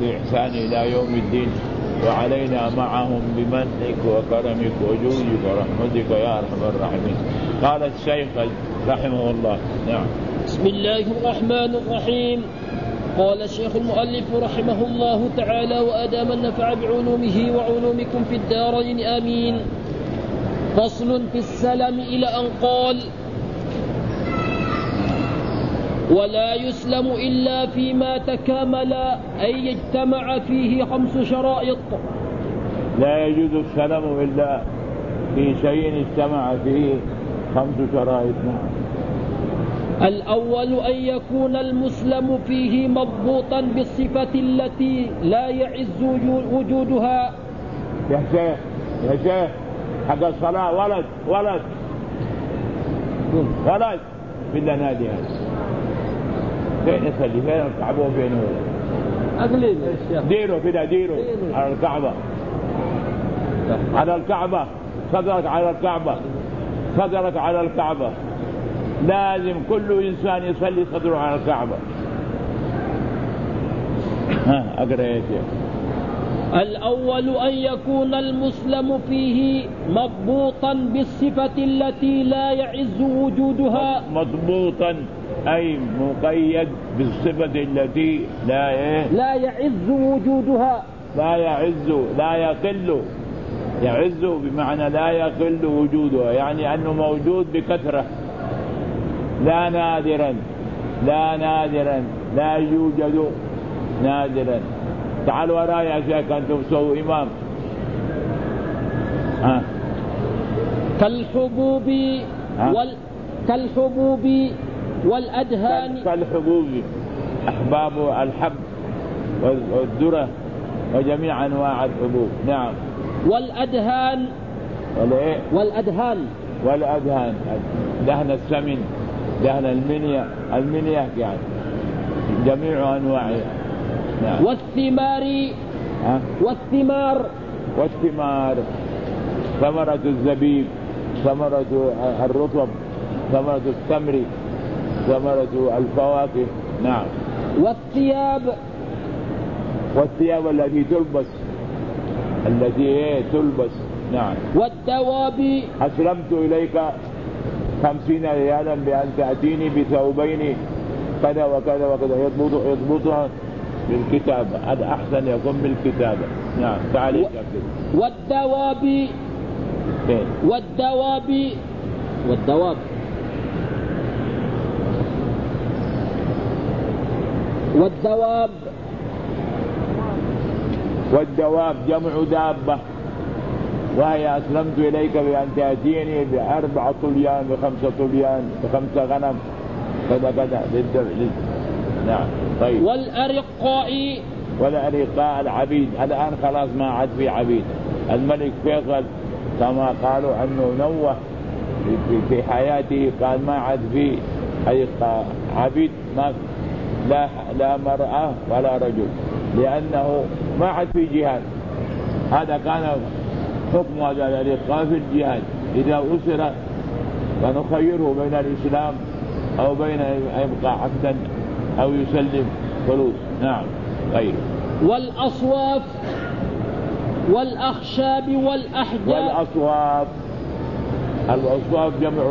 بإحسان إلى يوم الدين، وعلينا معهم بمنك وكرمك وجودك ورحمتك يا أرحم الراحمين. قال الشيخ رحمه الله. نعم. بسم الله الرحمن الرحيم. قال الشيخ المؤلف رحمه الله تعالى: وأدام النفع بعلومه وعلومكم في الدارين آمين. فصل في السلم إلى أن قال: ولا يسلم إلا فيما تكامل، أي اجتمع فيه 5 شرائط. لا يجوز السلم إلا في شيء اجتمع فيه 5 شرائط. الأول أن يكون المسلم فيه مضبوطا بالصفة التي لا يعز وجودها. يا شيخ حق الصلاة ولد بالله نادي هذا فين يصلي؟ فين الكعبة وفين هو؟ أقليل ديره كده، ديره على الكعبة، على الكعبة، صدرك على الكعبة. لازم كل إنسان يصلي صدره على الكعبة. أقرأ يا شيخ. الأول أن يكون المسلم فيه مضبوطا بالصفة التي لا يعز وجودها. مضبوطا أي مقيد بالصفة التي لا يعز وجودها. لا يعز، لا يقل. يعز بمعنى لا يقل وجودها، يعني أنه موجود بكثرة، لا نادرا، لا يوجد نادرا. تعال وراي يا شيخ، أنتم سووا إمام. كالحبوب والأدهان. كالحبوب، أحباب الحب والذرة وجميع أنواع الحبوب. نعم. والأدهان. دهن السمن، دهن المنية يعني جميع أنواعها. نعم. والثمار، ثمرة الزبيب، ثمرة الرطب، ثمرة التمر، ثمرة الفواكه. نعم. والثياب التي تلبس. نعم. والدواب. أسلمت إليك 50 ريالا بأن تأتيني بثوبين كذا وكذا وكذا، يضبطها بالكتابة. هذا أحسن يكون بالكتابة. نعم. تعالي والدواب جمع دابة، وهي أسلمت إليك بأن تأتيني ب4 طليان ب5 طليان ب5 غنم كذا نعم. طيب. والأرقاء العبيد. الآن خلاص ما عاد في عبيد. الملك فيصل كما قالوا أنه نوه في حياته، قال ما عاد في عبيد، ما لا مرأة ولا رجل، لأنه ما عاد في جهاد. هذا كان حكم هذا الإرقاء في الجهاد. إذا أسر فنخيره بين الإسلام أو بين يبقى عبدا أو يسلم فلوس. نعم. طيب. والأصواف والأخشاب والأحجار. الأصواف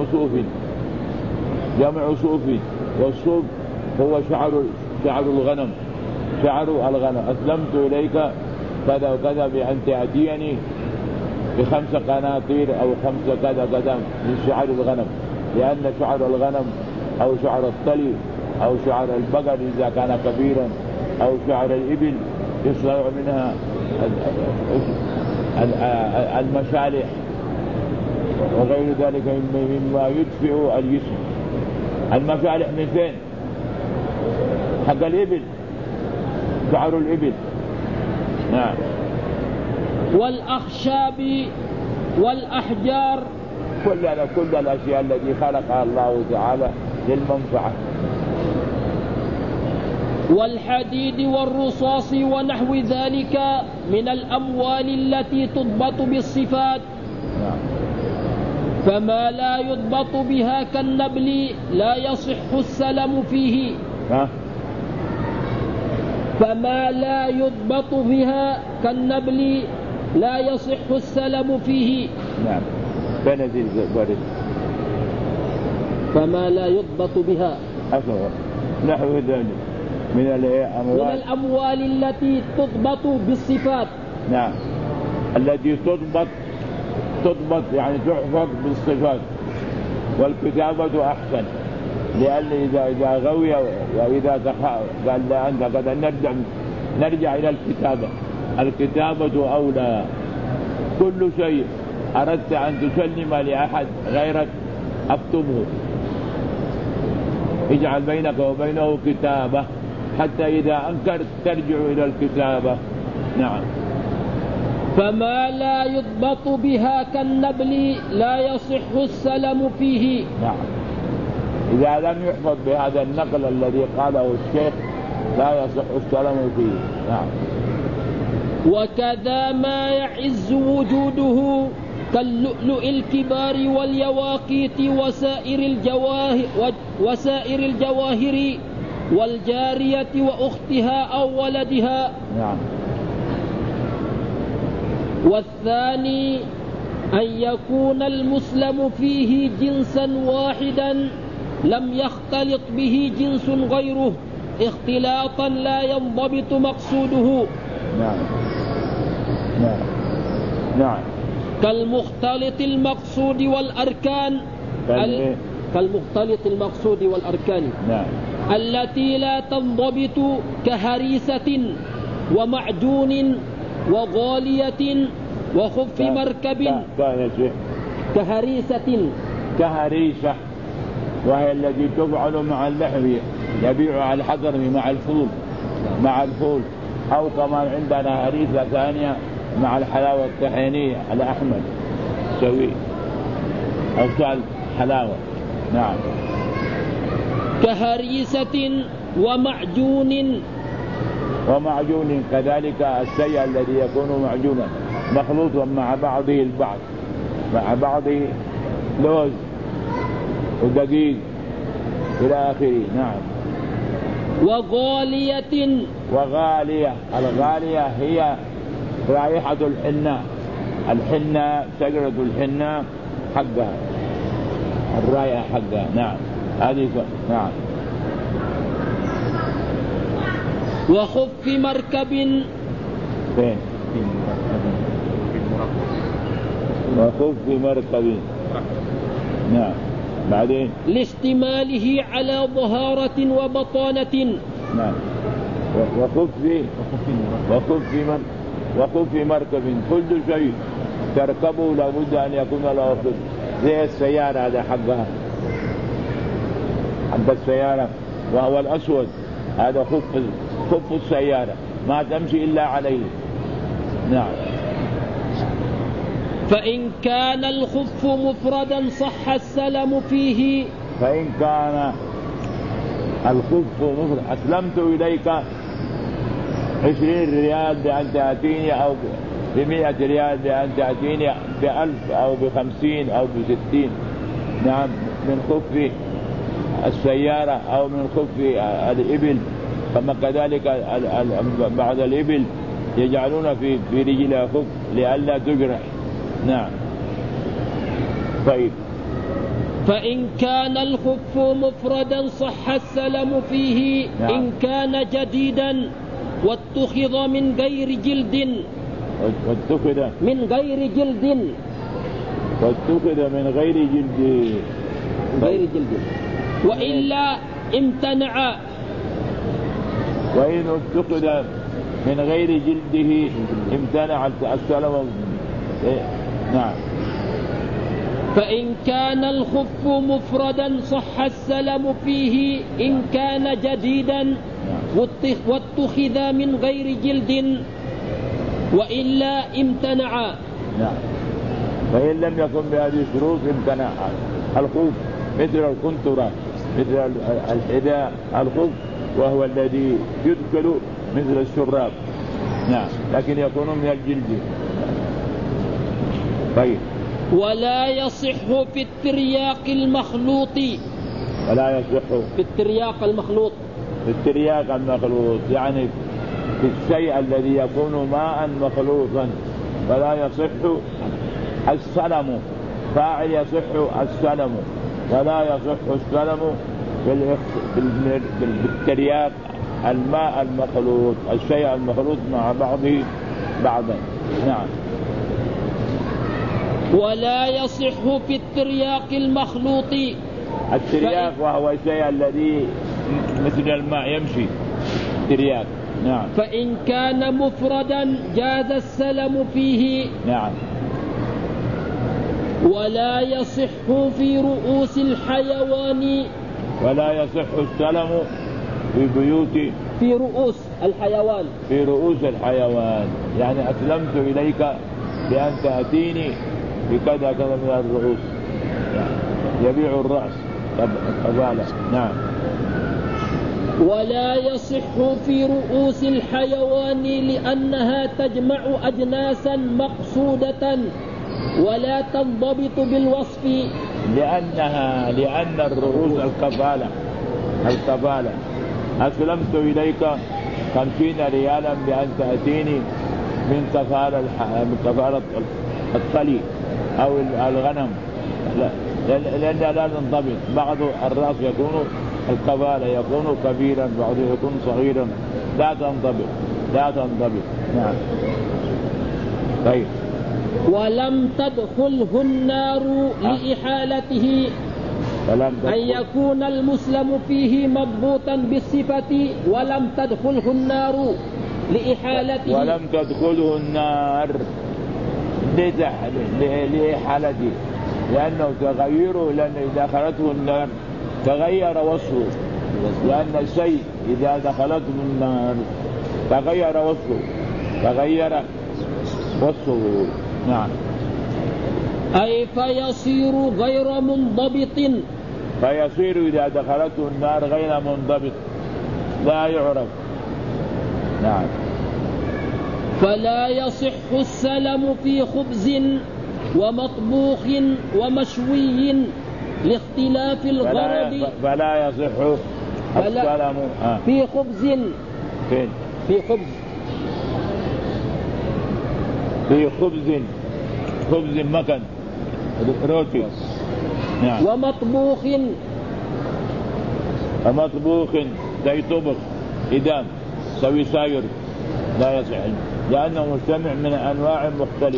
جمع صوف، والصوف هو شعر الغنم. أسلمت إليك كذا وكذا بأن تأتيني ب5 قناطير أو 5 كذا من شعر الغنم، لأن شعر الغنم أو شعر الطلي أو شعر البقر إذا كان كبيرا أو شعر الإبل يصنع منها المشالح وغير ذلك مما يدفئ الجسم. المشالح من فين؟ حق الإبل، شعر الإبل. نعم. والأخشاب والأحجار، كل الأشياء التي خلقها الله تعالى للمنفعة. والحديد والرصاص ونحو ذلك من الأموال التي تضبط بالصفات. فما لا يضبط بها كالنبل لا يصح السلم فيه. فما لا يضبط بها كالنبل لا يصح السلم فيه. نعم. فنزل ورد. فما لا يضبط بها أصغر نحو ذلك من الأموال التي تضبط بالصفات. نعم. التي تضبط يعني تحفظ بالصفات، والكتابة أحسن، لأن إذا غوي وإذا قال لا أنت قد نرجع إلى الكتابة أولى. كل شيء أردت أن تسلم لأحد غيرك اكتبه، اجعل بينك وبينه كتابة حتى إذا أنكرت ترجع إلى الكتابة. نعم. فما لا يضبط بها كالنبل لا يصح السلم فيه. نعم. إذا لم يحفظ بهذا النقل الذي قاله الشيخ لا يصح السلم فيه. نعم. وكذا ما يعز وجوده كاللؤلؤ الكبار واليواقيت وسائر الجواهر والجارية وأختها أو ولدها. نعم. والثاني أن يكون المسلم فيه جنسا واحدا لم يختلط به جنس غيره اختلاطا لا ينضبط مقصوده. نعم. نعم. نعم. كالمختلط المقصود والأركان كالمختلط المقصود والأركان. نعم. التي لا تنضبط كهريسة ومعجون وغالية وخف مركب. كهريسة وهي التي تفعل مع اللحم، يبيع على الحضرم مع الفول، أو كمان عندنا هريسة ثانية مع الحلاوة الطحينية على أحمد سوي أو سال حلاوة. نعم. كهريسة ومعجون كذلك الشيء الذي يكون معجونا مخلوطا مع بعضه البعض، مع بعضه لوز ودقيق إلى آخره. نعم. وغالية الغالية هي رائحة الحنة شجرة الحنة حقها، الرائحة حقها. نعم. هذه. نعم. وخف مركب. فين؟ وخف مركب. نعم. بعدين لاشتماله على ظهارة وبطانة. نعم. وخف مركب كل شيء تركبه لابد أن يكون له خف، زي السيارة هذا حق السيارة وهو الأسود، هذا خف السيارة ما تمشي إلا عليه. نعم. فإن كان الخف مفردا صح السلم فيه. فإن كان الخف مفرد أسلمت إليك 20 ريال بأن تأتيني، أو ب100 ريال بأن تأتيني ب1000 أو ب50 أو ب60. نعم. من خف السيارة أو من خف الإبل، كما كذلك بعض الإبل يجعلون في رجلها خف لئلا تجرح. نعم. طيب. فإن كان الخف مفردا صح السلم فيه. نعم. إن كان جديدا واتخذ من غير جلد. وإلا امتنع. وإن اتخذ من غير جلده امتنع السلم. نعم. فإن كان الخف مفردا صح السلم فيه. إن كان جديدا واتخذ من غير جلد وإلا امتنع. نعم. فإن لم يكن بهذه الشروط امتنع الخف، مثل الكنترة، مثل الحذاء الخف، وهو الذي يدخل مثل الشراب. نعم. لكن يكون من الجلد. طيب. ولا يصح في الترياق المخلوط. ولا يصح في الترياق المخلوط يعني في الشيء الذي يكون ماء مخلوطا فلا يصح السلم، فاعل يصح السلم ولا يصح السلم بالترياق الماء المخلوط، الشيء المخلوط مع بعضه بعضا. نعم. ولا يصح في الترياق المخلوط. الترياق وهو الشيء الذي مثل الماء يمشي ترياق. نعم. فإن كان مفردا جاز السلم فيه. نعم. ولا يصح في رؤوس الحيوان. ولا يصح السلم في بيوت، في رؤوس الحيوان، في رؤوس الحيوان، يعني أسلمت إليك بأن تأتيني بكذا كذا من الرؤوس، يعني يبيع الرأس قبالة. نعم. ولا يصح في رؤوس الحيوان لأنها تجمع أجناسا مقصودة ولا تنضبط بالوصف. لأن الرؤوس الكفالة أسلمت إليك 50 ريالا بأن تأتيني من كفالة الطلي أو الغنم، لأنها لا تنضبط، بعض الرأس يكون الكفالة يكون كبيرا، بعضه يكون صغيرا، لا تنضبط. نعم. طيب. ولم تدخله النار لإحالته، أن يكون المسلم فيه مضبوطا بالصفة ولم تدخله النار لإحالته. ولم تدخله النار لإحالته، لأنه تغيره، لأن إذا دخلته النار تغير وصفه، لأن الشيء إذا دخلته النار تغير وصفه. نعم. أي فيصير غير منضبط. فيصير إذا دخلته النار غير منضبط لا يعرف. نعم. فلا يصح السلم في خبز ومطبوخ ومشوي لاختلاف الغرض. فلا يصح السلم في خبز. فين؟ في خبز مكن روتي. نعم. ومطبوخ زي طبخ إدام سوي ساير لا يصح، لأنه مجتمع من أنواع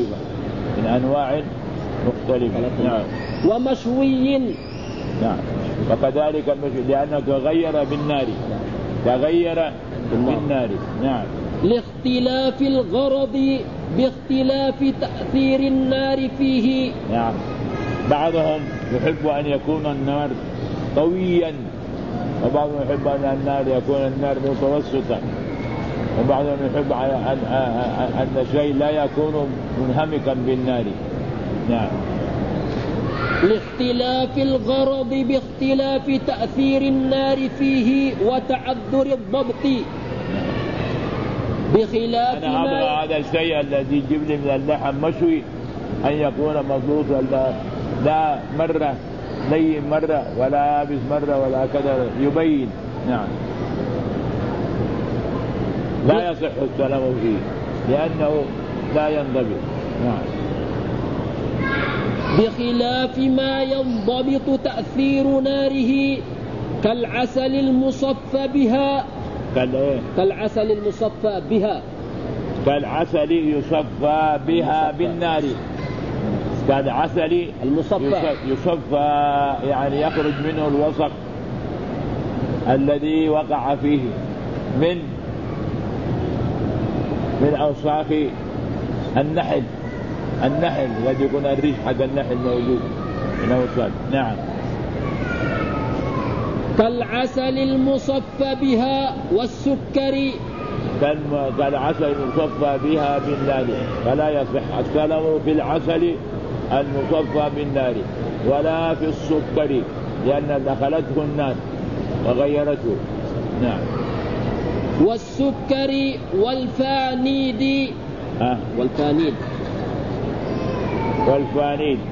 مختلفة. نعم. ومشوي. نعم. وكذلك المشوي لأنه تغير بالنار. نعم. لاختلاف الغرض باختلاف تأثير النار فيه. نعم. بعضهم يحب أن يكون النار قويا، وبعضهم يحب أن النار متوسطا، وبعضهم يحب أن الشيء لا يكون منهمكا بالنار. نعم. لاختلاف الغرض باختلاف تأثير النار فيه وتعذر الضبط. بخلاف أنا أبغى هذا الشيء الذي يجيب لي من اللحم مشوي أن يكون مضبوطا، لا مرة لين مرة ولا يابس مرة ولا كذا، يبين. نعم. لا يصح السلام فيه لأنه لا ينضبط. نعم. بخلاف ما ينضبط تأثير ناره كالعسل المصفى بها. كالعسل المصفى بها. كالعسل يصفى بها بالنار. كالعسل يصفى يعني يخرج منه الوسخ الذي وقع فيه من أوساخ النحل الذي يكون الريش حق النحل موجود من أوساخ. نعم. كالعسل المصفى بها والسكر. كالعسل المصفى بها بالنار، فلا يصح السلم في العسل المصفى بالنار ولا في السكر لأن دخلته النار وغيرته. نعم. والسكر والفانيد. والفانيد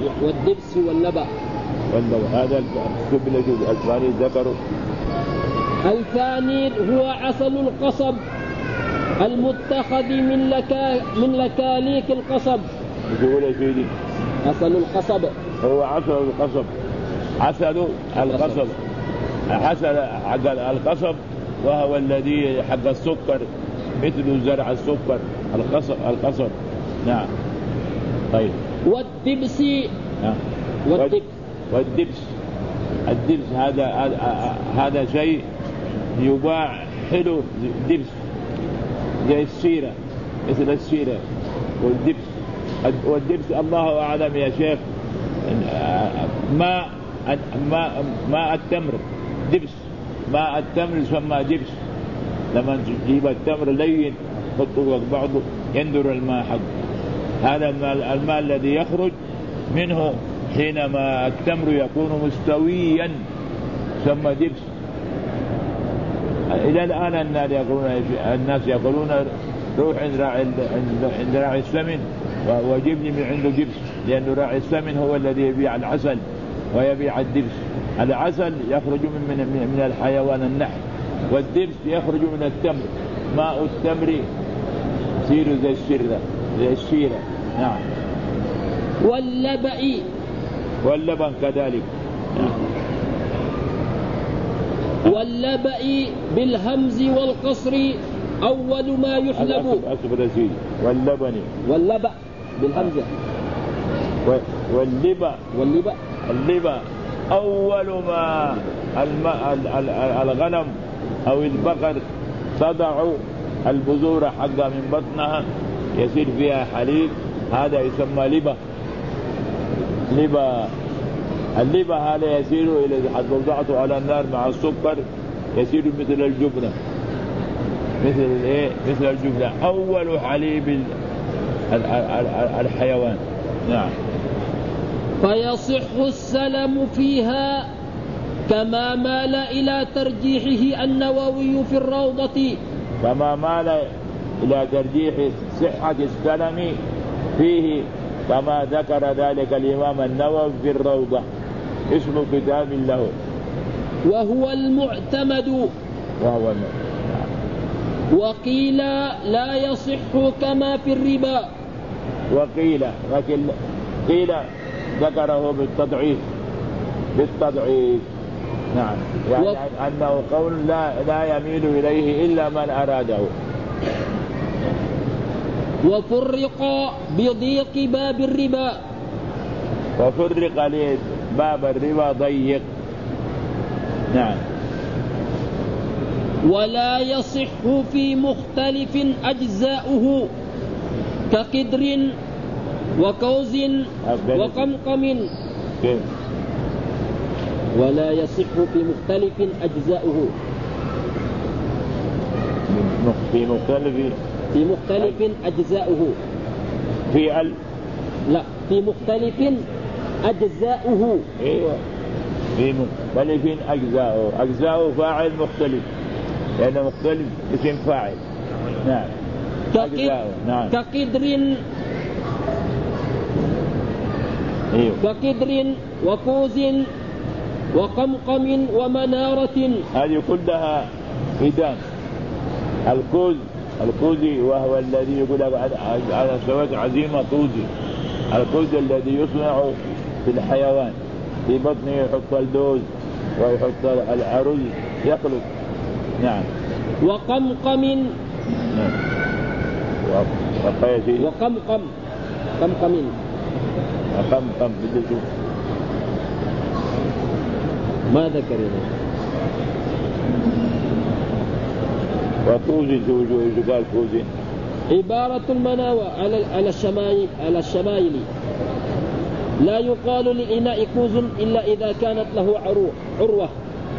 والدبس والنبع. هذا السبل الفانيد ذكره الثاني هو عسل القصب المتخذ من لكاليك القصب. يقول يا سيدي عسل القصب هو عسل القصب. عسل القصب حسل حق القصب وهو الذي حق السكر مثل زرع السكر القصب. نعم. طيب. والدبس. نعم. والدبس هذا شيء يباع حلو. دبس زي السيرة مثل السيرة والدبس الله أعلم يا شيخ. ماء التمر دبس. ماء التمر يسمى دبس. لما تجيب التمر لين تحطه بعضه يندر الماء حقه. هذا الماء الذي يخرج منه حينما التمر يكون مستويا يسمى دبس. إلى الآن الناس يقولون روح عند راعي السمن وجيب لي من عنده دبس، لأنه راعي السمن هو الذي يبيع العسل ويبيع الدبس. العسل يخرج من الحيوان النحل، والدبس يخرج من التمر. ماء التمر يصير زي الشيرة. نعم. واللبن كذلك. واللبأ بالهمز والقصر أول ما يحلب. واللبأ بالهمزة. واللبأ أول ما الغنم أو البقر تضع البذور حقها من بطنها يصير فيها حليب، هذا يسمى لبا. اللبا هذا يصير إذا وضعته على النار مع السكر يصير مثل الجبنة. مثل الجبنة أول حليب الحيوان. نعم. فيصح السلم فيها كما مال إلى ترجيحه النووي في الروضة. كما مال إلى ترجيح صحة السلم فيه كما ذكر ذلك الإمام النووي في الروضة، اسم كتاب له. وهو المعتمد. وقيل لا يصح كما في الربا. وقيل ذكره بالتضعيف. نعم. يعني أنه قول لا يميل إليه إلا من أراده. وفرق بضيق باب الربا. وفرق لي باب الربا ضيق. نعم. ولا يصح في مختلف أجزاؤه كقدر وكوز وقمقم. ولا يصح في مختلف أجزاؤه. في مختلف أجزاؤه. لا، في مختلف أجزاؤه. ايوه، في مختلف أجزاؤه فاعل مختلف، لأنه مختلف اسم فاعل. نعم. نعم. كقدر. ايوه. كقدر وكوز وقمقم ومنارة. هذه كلها إدام. الكوزي وهو الذي يقول على سواد عزيمة كوزي. الكوز الذي يصنع في الحيوان، في بطنه يحط اللوز ويحط الأرز يخلط. نعم. وقمقم. نعم. وقمقم. بدل ما ذكرنا. وكوزي قال كوزي. عبارة المناوى على الشمائل. لا يقال للإناء كوز إلا إذا كانت له عروة.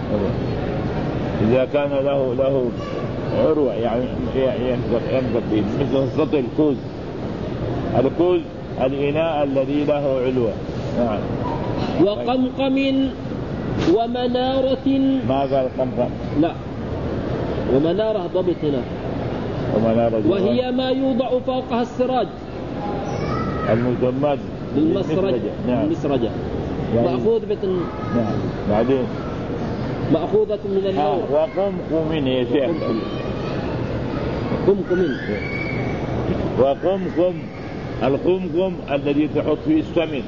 إذا كان له عروة يعني ينفق فيه، مثل سطح الكوز. الكوز الإناء الذي له علوة. نعم. وقمقم ومنارة. ما قال قمقم؟ لا، ومنارة ضبط هنا. وهي ما يوضع فوقها السراج المسمى بالمسرجة. نعم. المسرجة يعني مأخوذ نعم. بعدين مأخوذة من النور. وقمقم يا شيخ. قمقم. وقمقم القمقم الذي تحط فيه السمن.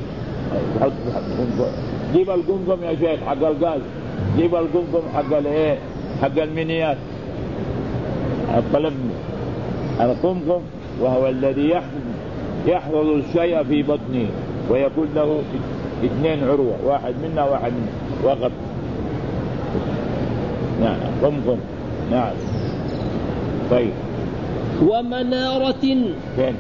جيب القمقم يا شيخ حق الغاز، جيب القمقم حق المنيات الطلب. القمقم وهو الذي يحفظ الشيء في بطنه ويكون له 2 عروة، واحد منا وقت. نعم قمقم. نعم. طيب. ومنارة. فين؟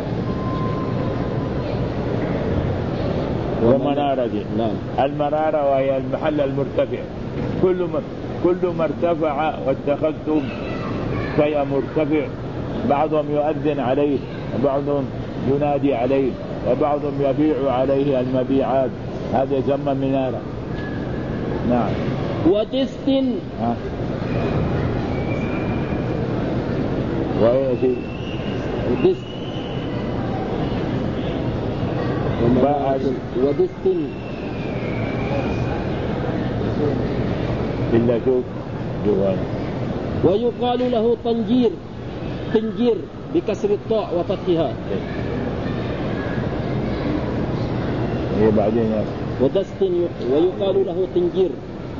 ومنارة. نعم. المنارة وهي المحل المرتفع. كل ما ارتفع واتخذتم شيء مرتفع، بعضهم يؤذن عليه وبعضهم ينادي عليه وبعضهم يبيع عليه المبيعات، هذا يسمى منارة. نعم. ودست. وين شيء؟ ودست. ودست. إلا شوف جوانا. ويقال له طنجير. طنجير بكسر الطاء وفتحها. هي بعدين ودست ويقال له طنجير.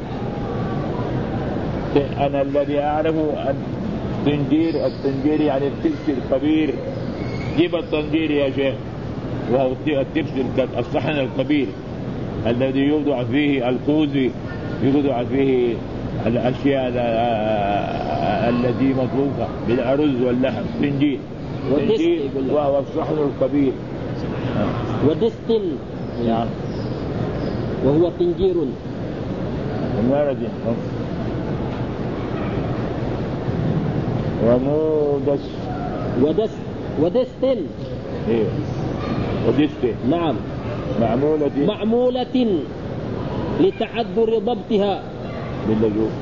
أنا الذي أعرفه الطنجير يعني التبس الكبير. جيب الطنجير يا شيخ، وهو التبس الصحن الكبير الذي يوضع فيه الكوز، يوضع فيه الأشياء التي مطبوخة بالأرز واللحم. طنجير وهو الصحن الكبير. ودست نعم. وهو طنجير. ومودس. ودست. إيه. ودست. نعم. معمولة لتعذر ضبطها. باللجوء.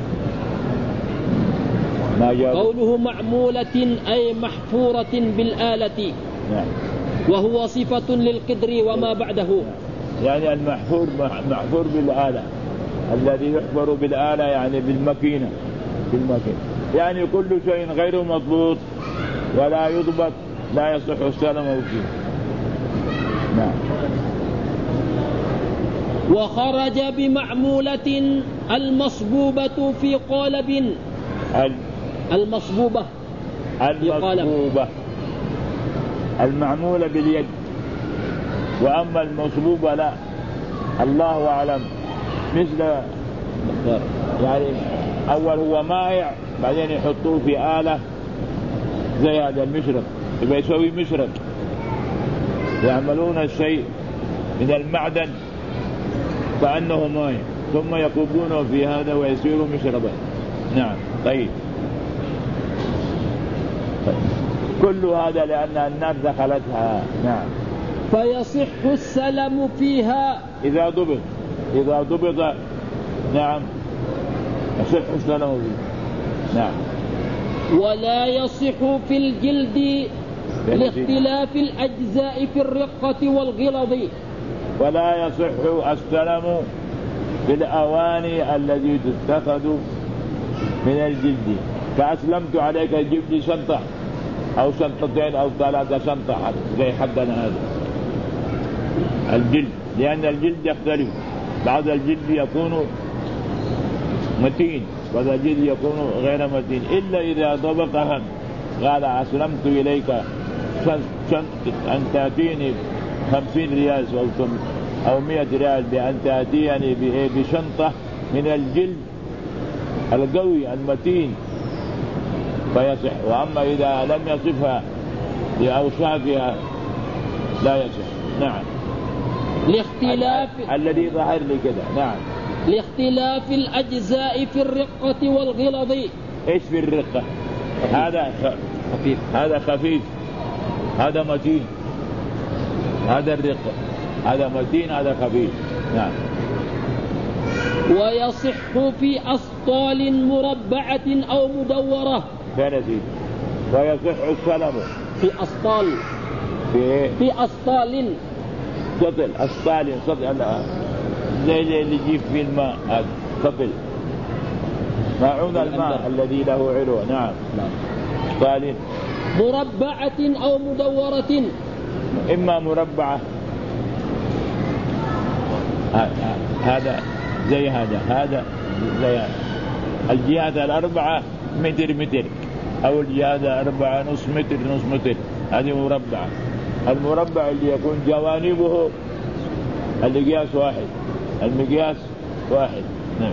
قوله معمولة أي محفورة بالآلة. نعم. وهو صفة للقدر وما بعده. يعني محفور بالآلة، الذي يحفر بالآلة يعني بالمكينة. يعني كل شيء غير مضبوط ولا يضبط لا يصح السلام فيه. نعم. وخرج بمعمولة المصبوبة في قالب. المصبوبة المعمولة باليد، وأما المصبوبة لا، الله أعلم. مثل يعني أول هو مائع، بعدين يحطوه في آلة زي هذا المشرق، يبقى يسوي مشرق. يعملون الشيء من المعدن كأنه مائع، ثم يكبونه في هذا ويصير مشربا. نعم. طيب. كل هذا لأن النار دخلتها. نعم. فيصح السلم فيها إذا ضبط. نعم. يصح السلم فيها. نعم. ولا يصح في الجلد لاختلاف الأجزاء في الرقة والغلظ. ولا يصح السلم في الأواني التي تتخذ من الجلد. فأسلمت عليك جيب لي شنطة أو شنطتين أو 3 شنطة زي حقنا هذا الجلد، لأن الجلد يختلف. بعض الجلد يكون متين وهذا الجلد يكون غير متين، إلا إذا ضبطها. قال أسلمت إليك أن تأتيني 50 ريال أو 100 ريال بأن تأتيني بشنطة من الجلد القوي المتين فيصح. وأما إذا لم يصفها لأوصافها لا يصح. نعم. لاختلاف الذي ظهر لي كده. نعم. لاختلاف الأجزاء في الرقة والغلظ. إيش في الرقة؟ هذا خفيف، هذا خفيف، هذا متين. هذا الرقة، هذا متين، هذا خفيف. نعم. ويصح في أسطال مربعة أو مدورة. ويصح السلم في أسطال. في أسطال. سطل. أسطال زي اللي يجيب في الماء. سطل. ماعون الماء الذي له علو. نعم. قال مربعة أو مدورة. إما مربعة، هذا زي هذا زي هذا، الجهات الأربعة متر، أو الجهات الأربعة نص متر، هذه مربعة. المربع اللي يكون جوانبه المقياس واحد. نعم.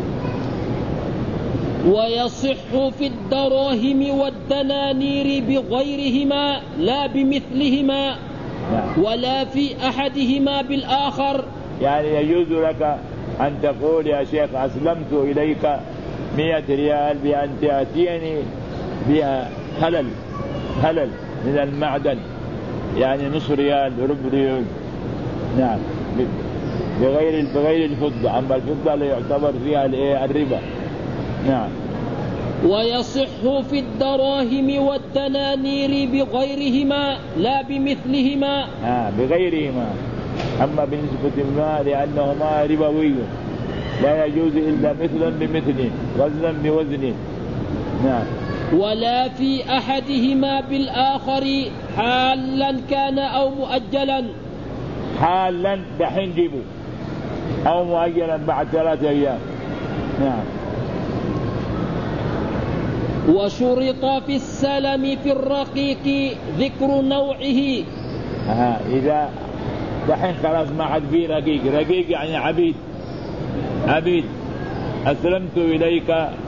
ويصح في الدراهم والدنانير بغيرهما لا بمثلهما، ولا في أحدهما بالآخر. يعني يجوز لك أن تقول يا شيخ أسلمت إليك 100 ريال بأن تأتيني بها هلل من المعدن، يعني نصف ريال ربع ريال. نعم. بغير الفضة. أما الفضة لا يعتبر فيها الربا. نعم. ويصح في الدراهم والدنانير بغيرهما لا بمثلهما. بغيرهما. أما بالنسبة ما لأنهما ربوي لا يجوز إلا مثلا بمثل، وزنا بوزن. نعم. ولا في أحدهما بالآخر حالا كان أو مؤجلا. حالا دحين جيبه، أو مؤجلا بعد 3 أيام. نعم. وشرط في السلم في الرقيق ذكر نوعه. إذا دحين خلاص ما عاد في رقيق يعني عبيد. أسلمت إليك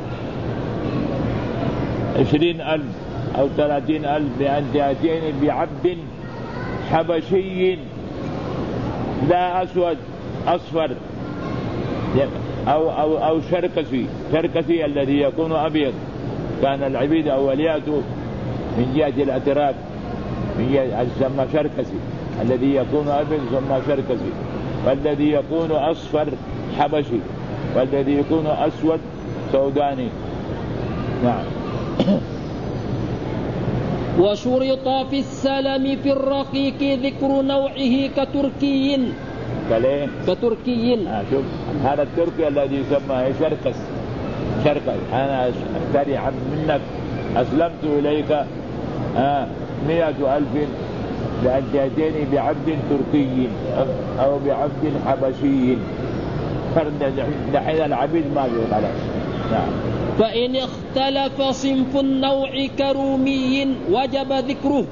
20,000 أو 30,000 بأن تأتيني بعبد حبشي لا أسود أصفر، أو شركسي الذي يكون أبيض. كان العبيد أولياته من جهة الأتراك، من جهة يسمى شركسي، الذي يكون أبيض يسمى شركسي، والذي يكون أصفر حبشي، والذي يكون أسود سوداني. نعم. وشرط في السلم في الرقيق ذكر نوعه كتركي. شوف هذا التركي الذي يسمى شركس. أنا أشتري عبد منك، أسلمت إليك 100,000 بأن تأتيني بعبد تركي أو بعبد حبشي. دحين العبيد ما في خلاص. نعم. فإن اختلف صنف النوع كرومي وجب ذكره.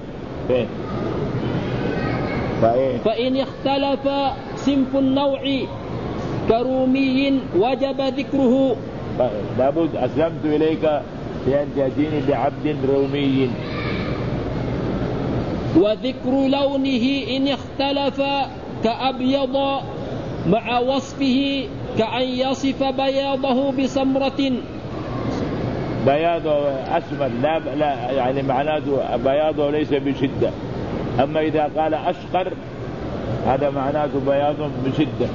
فإن اختلف صنف النوع كرومي وجب ذكره. لابد أسلمت إليك بأن تأتيني بعبد رومي. وذكر لونه إن اختلف كأبيض مع وصفه كأن يصف بياضه بسمرة. بياضه أسمر لا يعني معناته بياضه ليس بشدة. أما إذا قال أشقر هذا معناته بياض بشدة.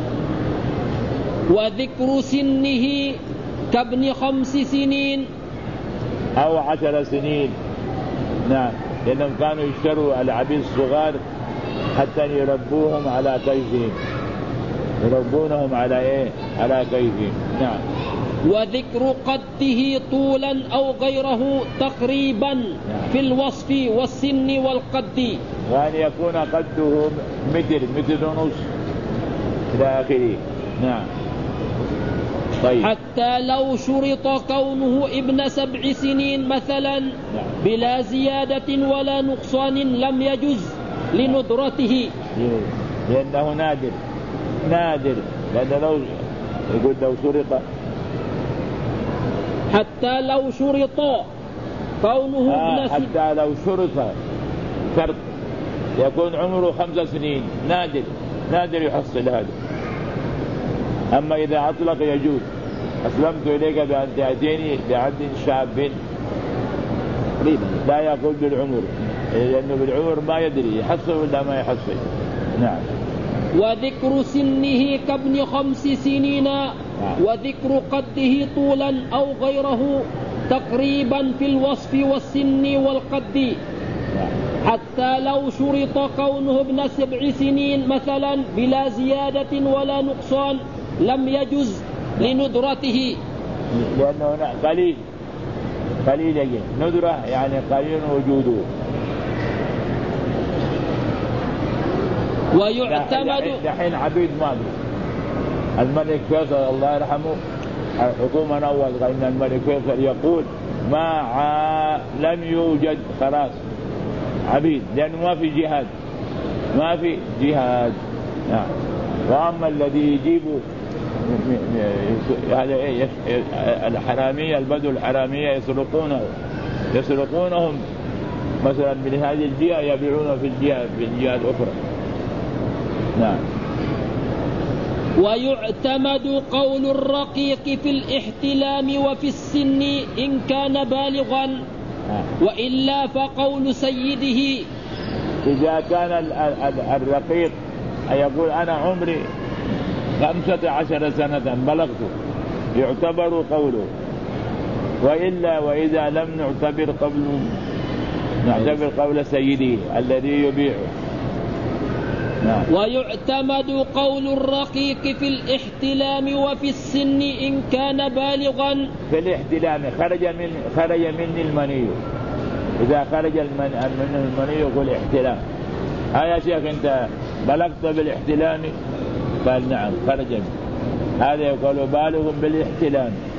وذكر سنه كابن 5 سنين أو 10 سنين. نعم. لأنهم كانوا يشتروا العبيد الصغار حتى يربوهم على كيفهم، يربونهم على كيفهم. نعم. وذكر قده طولا أو غيره تقريبا في الوصف والسن والقد، وأن يكون قده متر ونص إلى آخره. نعم. طيب. حتى لو شرط كونه ابن 7 سنين مثلا بلا زيادة ولا نقصان لم يجز لندرته، لأنه نادر. لأن لو شرط حتى لو شرط كونه ابن حتى لو شرط يكون عمره 5 سنين، نادر يحصل هذا. أما إذا أطلق يجوز. أسلمت إليك بأن تأتيني بعبد شاب، لا يقول بالعمر، لأنه بالعمر ما يدري يحصل ولا ما يحصل. نعم. وذكر سنه كابن 5 سنين وذكر قده طولا أو غيره تقريبا في الوصف والسن والقد، حتى لو شرط كونه ابن 7 سنين مثلا بلا زيادة ولا نقصان لم يجز لندرته. لأنه هنا قليل يجي ندرة يعني قليل وجوده. ويعتمد دحين عبيد ماضي الملك فيصل الله يرحمه الحكومة أول إن الملك فيصل يقول لم يوجد خلاص عبيد لأنه ما في جهاد نعم. وأما الذي يجيبه الحرامية البدو الحرامية يسرقونهم مثلا من هذه الجهة يبيعونه في الجهة الأخرى نعم. ويعتمد قول الرقيق في الاحتلام وفي السن إن كان بالغا وإلا فقول سيده. إذا كان الرقيق يقول أنا عمري 15 سنة بلغت يعتبر قوله، وإذا لم نعتبر قول سيده الذي يبيعه. ويعتمد قول الرقيق في الاحتلام وفي السن إن كان بالغا. في الاحتلام خرج مني المني، إذا خرج من المني يقول احتلام. يا شيخ أنت بلغت بالاحتلام؟ قال نعم خرج مني، هذا يقول بالغ بالاحتلام.